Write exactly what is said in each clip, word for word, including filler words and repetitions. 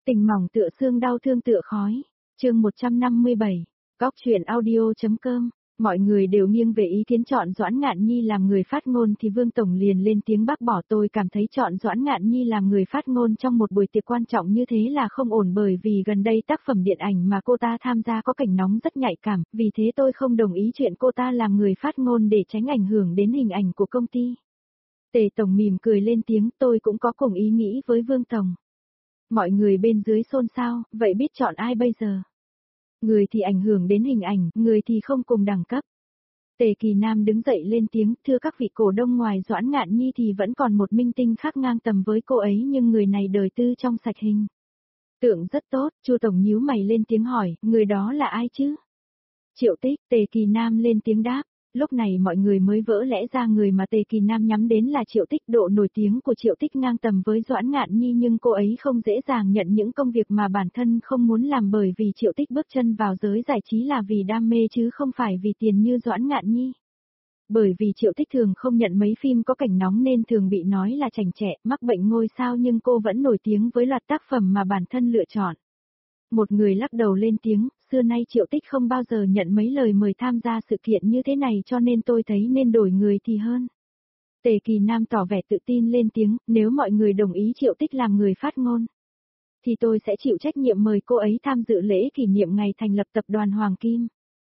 Tình mỏng tựa xương đau thương tựa khói. Chương một trăm năm mươi bảy. Góc truyện audio.com. Mọi người đều nghiêng về ý kiến chọn Doãn Ngạn Nhi làm người phát ngôn thì Vương Tổng liền lên tiếng bác bỏ. Tôi cảm thấy chọn Doãn Ngạn Nhi làm người phát ngôn trong một buổi tiệc quan trọng như thế là không ổn, bởi vì gần đây tác phẩm điện ảnh mà cô ta tham gia có cảnh nóng rất nhạy cảm, vì thế tôi không đồng ý chuyện cô ta làm người phát ngôn để tránh ảnh hưởng đến hình ảnh của công ty. Tề Tổng mỉm cười lên tiếng, tôi cũng có cùng ý nghĩ với Vương Tổng. Mọi người bên dưới xôn xao, vậy biết chọn ai bây giờ? Người thì ảnh hưởng đến hình ảnh, người thì không cùng đẳng cấp. Tề Kỳ Nam đứng dậy lên tiếng, thưa các vị cổ đông, ngoài Doãn Ngạn Nhi thì vẫn còn một minh tinh khác ngang tầm với cô ấy, nhưng người này đời tư trong sạch hình tượng rất tốt. Chu Tổng nhíu mày lên tiếng hỏi, người đó là ai chứ? Triệu Tích. Tề Kỳ Nam lên tiếng đáp. Lúc này mọi người mới vỡ lẽ ra người mà Tề Kỳ Nam nhắm đến là Triệu Tích. Độ nổi tiếng của Triệu Tích ngang tầm với Doãn Ngạn Nhi, nhưng cô ấy không dễ dàng nhận những công việc mà bản thân không muốn làm, bởi vì Triệu Tích bước chân vào giới giải trí là vì đam mê chứ không phải vì tiền như Doãn Ngạn Nhi. Bởi vì Triệu Tích thường không nhận mấy phim có cảnh nóng nên thường bị nói là chảnh chẹ, mắc bệnh ngôi sao, nhưng cô vẫn nổi tiếng với loạt tác phẩm mà bản thân lựa chọn. Một người lắc đầu lên tiếng, xưa nay Triệu Tích không bao giờ nhận mấy lời mời tham gia sự kiện như thế này, cho nên tôi thấy nên đổi người thì hơn. Tề Kỳ Nam tỏ vẻ tự tin lên tiếng, nếu mọi người đồng ý Triệu Tích làm người phát ngôn, thì tôi sẽ chịu trách nhiệm mời cô ấy tham dự lễ kỷ niệm ngày thành lập tập đoàn Hoàng Kim.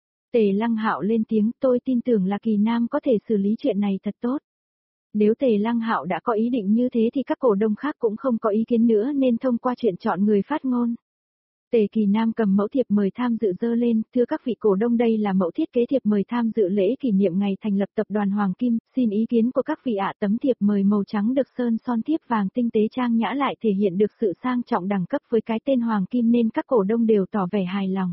Tề Lăng Hạo lên tiếng, tôi tin tưởng là Kỳ Nam có thể xử lý chuyện này thật tốt. Nếu Tề Lăng Hạo đã có ý định như thế thì các cổ đông khác cũng không có ý kiến nữa, nên thông qua chuyện chọn người phát ngôn. Tề Kỳ Nam cầm mẫu thiệp mời tham dự dơ lên, thưa các vị cổ đông, đây là mẫu thiết kế thiệp mời tham dự lễ kỷ niệm ngày thành lập tập đoàn Hoàng Kim, xin ý kiến của các vị ạ. Tấm thiệp mời màu trắng được sơn son thiếp vàng tinh tế trang nhã, lại thể hiện được sự sang trọng đẳng cấp với cái tên Hoàng Kim, nên các cổ đông đều tỏ vẻ hài lòng.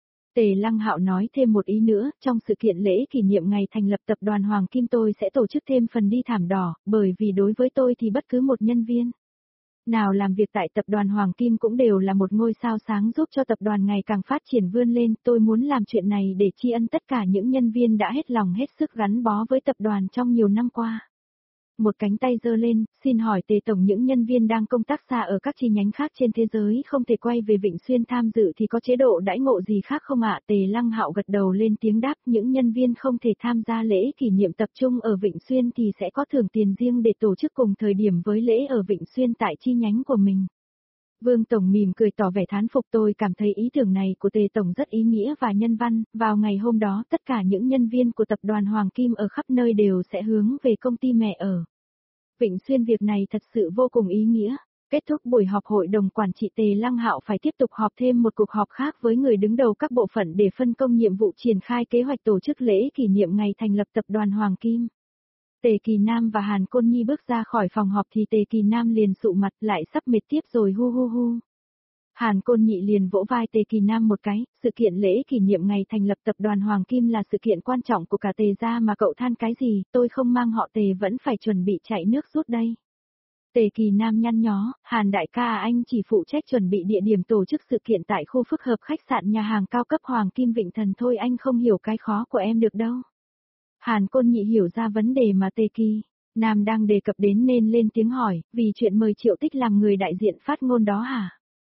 Tề Lăng Hạo nói thêm một ý nữa, trong sự kiện lễ kỷ niệm ngày thành lập tập đoàn Hoàng Kim tôi sẽ tổ chức thêm phần đi thảm đỏ, bởi vì đối với tôi thì bất cứ một nhân viên nào làm việc tại tập đoàn Hoàng Kim cũng đều là một ngôi sao sáng, giúp cho tập đoàn ngày càng phát triển vươn lên. Tôi muốn làm chuyện này để tri ân tất cả những nhân viên đã hết lòng hết sức gắn bó với tập đoàn trong nhiều năm qua. Một cánh tay giơ lên, xin hỏi Tề Tổng, những nhân viên đang công tác xa ở các chi nhánh khác trên thế giới không thể quay về Vịnh Xuyên tham dự thì có chế độ đãi ngộ gì khác không ạ? Tề Lăng Hạo gật đầu lên tiếng đáp, những nhân viên không thể tham gia lễ kỷ niệm tập trung ở Vịnh Xuyên thì sẽ có thưởng tiền riêng để tổ chức cùng thời điểm với lễ ở Vịnh Xuyên tại chi nhánh của mình. Vương Tổng mỉm cười tỏ vẻ thán phục, tôi cảm thấy ý tưởng này của Tề Tổng rất ý nghĩa và nhân văn. Vào ngày hôm đó tất cả những nhân viên của tập đoàn Hoàng Kim ở khắp nơi đều sẽ hướng về công ty mẹ ở Vịnh Xuyên. Việc này thật sự vô cùng ý nghĩa. Kết thúc buổi họp, hội đồng quản trị Tề Lăng Hạo phải tiếp tục họp thêm một cuộc họp khác với người đứng đầu các bộ phận để phân công nhiệm vụ triển khai kế hoạch tổ chức lễ kỷ niệm ngày thành lập tập đoàn Hoàng Kim. Tề Kỳ Nam và Hàn Côn Nhi bước ra khỏi phòng họp thì Tề Kỳ Nam liền sụ mặt, lại sắp mệt tiếp rồi hu hu hu. Hàn Côn Nhị liền vỗ vai Tề Kỳ Nam một cái, sự kiện lễ kỷ niệm ngày thành lập tập đoàn Hoàng Kim là sự kiện quan trọng của cả Tề gia mà cậu than cái gì, tôi không mang họ Tề vẫn phải chuẩn bị chạy nước rút đây. Tề Kỳ Nam nhăn nhó, Hàn đại ca à, anh chỉ phụ trách chuẩn bị địa điểm tổ chức sự kiện tại khu phức hợp khách sạn nhà hàng cao cấp Hoàng Kim Vịnh Thần thôi, anh không hiểu cái khó của em được đâu. Hàn Côn Nhị hiểu ra vấn đề mà Tề Kỳ Nam đang đề cập đến nên lên tiếng hỏi, vì chuyện mời Triệu Tích làm người đại diện phát ngôn đó hả?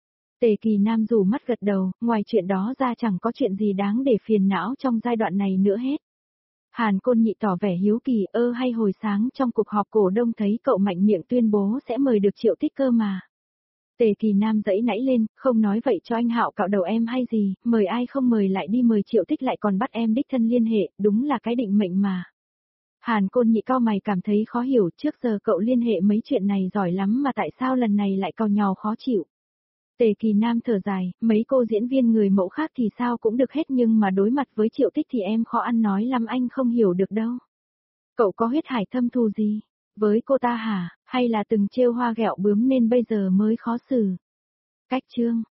Tề Kỳ Nam rủ mắt gật đầu, ngoài chuyện đó ra chẳng có chuyện gì đáng để phiền não trong giai đoạn này nữa hết. Hàn Côn Nhị tỏ vẻ hiếu kỳ, ơ hay hồi sáng trong cuộc họp cổ đông thấy cậu mạnh miệng tuyên bố sẽ mời được Triệu Tích cơ mà. Tề Kỳ Nam giãy nãy lên, không nói vậy cho anh Hạo cạo đầu em hay gì, mời ai không mời lại đi, mời Triệu Tích lại còn bắt em đích thân liên hệ, đúng là cái định mệnh mà. Hàn Côn Nhị cau mày cảm thấy khó hiểu, trước giờ cậu liên hệ mấy chuyện này giỏi lắm mà tại sao lần này lại cau nhàu khó chịu. Tề Kỳ Nam thở dài, mấy cô diễn viên người mẫu khác thì sao cũng được hết, nhưng mà đối mặt với Triệu Tích thì em khó ăn nói lắm, anh không hiểu được đâu. Cậu có huyết hải thâm thù gì với cô ta hả, hay là từng trêu hoa ghẹo bướm nên bây giờ mới khó xử? Cách chương